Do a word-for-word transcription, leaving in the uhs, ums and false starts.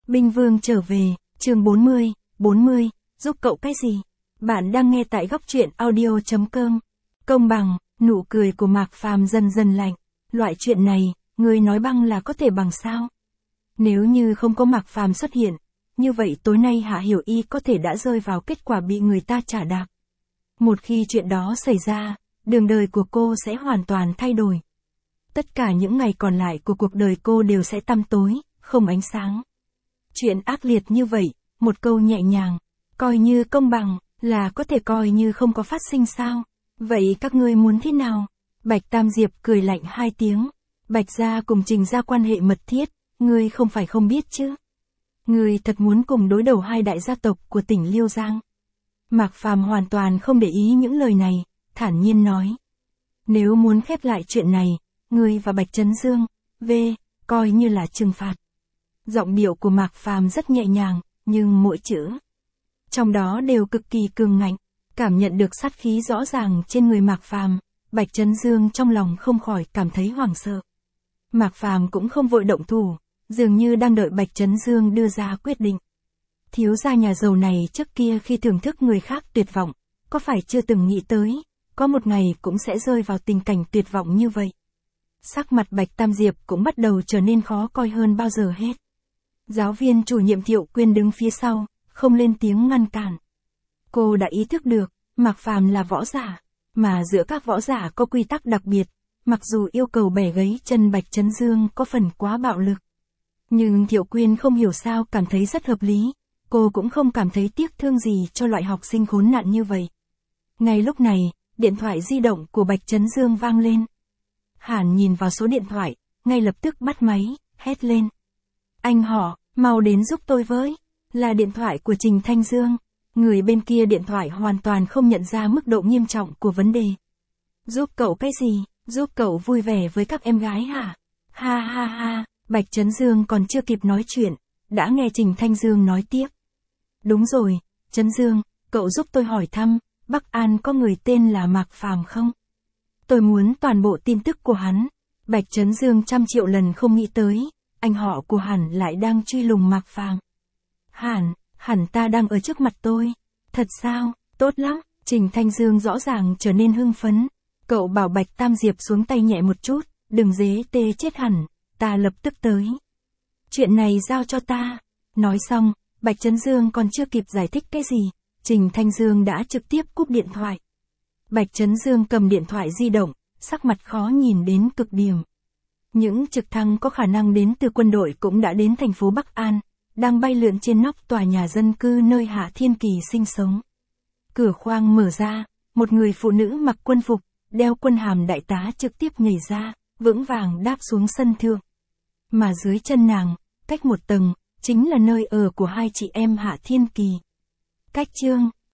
Binh Vương trở về, chương bốn mươi, bốn mươi, giúp cậu cái gì? Bạn đang nghe tại góc truyện audio chấm com. Công bằng, nụ cười của Mạc Phàm dần dần lạnh. Loại chuyện này, người nói băng là có thể bằng sao? Nếu như không có Mạc Phàm xuất hiện, như vậy tối nay Hạ Hiểu Y có thể đã rơi vào kết quả bị người ta trả đạp. Một khi chuyện đó xảy ra, đường đời của cô sẽ hoàn toàn thay đổi. Tất cả những ngày còn lại của cuộc đời cô đều sẽ tăm tối, không ánh sáng. Chuyện ác liệt như vậy, một câu nhẹ nhàng, coi như công bằng, là có thể coi như không có phát sinh sao? Vậy các ngươi muốn thế nào? Bạch Tam Diệp cười lạnh hai tiếng. Bạch gia cùng Trình gia quan hệ mật thiết, ngươi không phải không biết chứ? Ngươi thật muốn cùng đối đầu hai đại gia tộc của tỉnh Liêu Giang? Mạc Phàm hoàn toàn không để ý những lời này, thản nhiên nói. Nếu muốn khép lại chuyện này, ngươi và Bạch Trấn Dương, v, coi như là trừng phạt. Giọng điệu của Mạc Phàm rất nhẹ nhàng, nhưng mỗi chữ trong đó đều cực kỳ cường ngạnh. Cảm nhận được sát khí rõ ràng trên người Mạc Phàm, Bạch Trấn Dương trong lòng không khỏi cảm thấy hoảng sợ. Mạc Phàm cũng không vội động thủ, dường như đang đợi Bạch Trấn Dương đưa ra quyết định. Thiếu gia nhà giàu này trước kia khi thưởng thức người khác tuyệt vọng, có phải chưa từng nghĩ tới, có một ngày cũng sẽ rơi vào tình cảnh tuyệt vọng như vậy. Sắc mặt Bạch Tam Diệp cũng bắt đầu trở nên khó coi hơn bao giờ hết. Giáo viên chủ nhiệm Thiệu Quyên đứng phía sau, không lên tiếng ngăn cản. Cô đã ý thức được, Mạc Phàm là võ giả, mà giữa các võ giả có quy tắc đặc biệt, mặc dù yêu cầu bẻ gãy chân Bạch Trấn Dương có phần quá bạo lực. Nhưng Thiệu Quyên không hiểu sao cảm thấy rất hợp lý, cô cũng không cảm thấy tiếc thương gì cho loại học sinh khốn nạn như vậy. Ngay lúc này, điện thoại di động của Bạch Trấn Dương vang lên. Hàn nhìn vào số điện thoại, ngay lập tức bắt máy, hét lên. Anh họ, mau đến giúp tôi với. Là điện thoại của Trình Thanh Dương. Người bên kia điện thoại hoàn toàn không nhận ra mức độ nghiêm trọng của vấn đề. Giúp cậu cái gì? Giúp cậu vui vẻ với các em gái hả? Ha ha ha, Bạch Trấn Dương còn chưa kịp nói chuyện, đã nghe Trình Thanh Dương nói tiếp. Đúng rồi, Trấn Dương, cậu giúp tôi hỏi thăm, Bắc An có người tên là Mạc Phàm không? Tôi muốn toàn bộ tin tức của hắn. Bạch Trấn Dương trăm triệu lần không nghĩ tới, anh họ của Hàn lại đang truy lùng Mạc Phàm. Hàn, hẳn ta đang ở trước mặt tôi. Thật sao, tốt lắm. Trình Thanh Dương rõ ràng trở nên hưng phấn. Cậu bảo Bạch Tam Diệp xuống tay nhẹ một chút, đừng dế tê chết hẳn, ta lập tức tới. Chuyện này giao cho ta. Nói xong, Bạch Trấn Dương còn chưa kịp giải thích cái gì, Trình Thanh Dương đã trực tiếp cúp điện thoại. Bạch Trấn Dương cầm điện thoại di động, sắc mặt khó nhìn đến cực điểm. Những trực thăng có khả năng đến từ quân đội cũng đã đến thành phố Bắc An, đang bay lượn trên nóc tòa nhà dân cư nơi Hạ Thiên Kỳ sinh sống. Cửa khoang mở ra, một người phụ nữ mặc quân phục, đeo quân hàm đại tá trực tiếp nhảy ra, vững vàng đáp xuống sân thượng. Mà dưới chân nàng, cách một tầng, chính là nơi ở của hai chị em Hạ Thiên Kỳ. Cách chương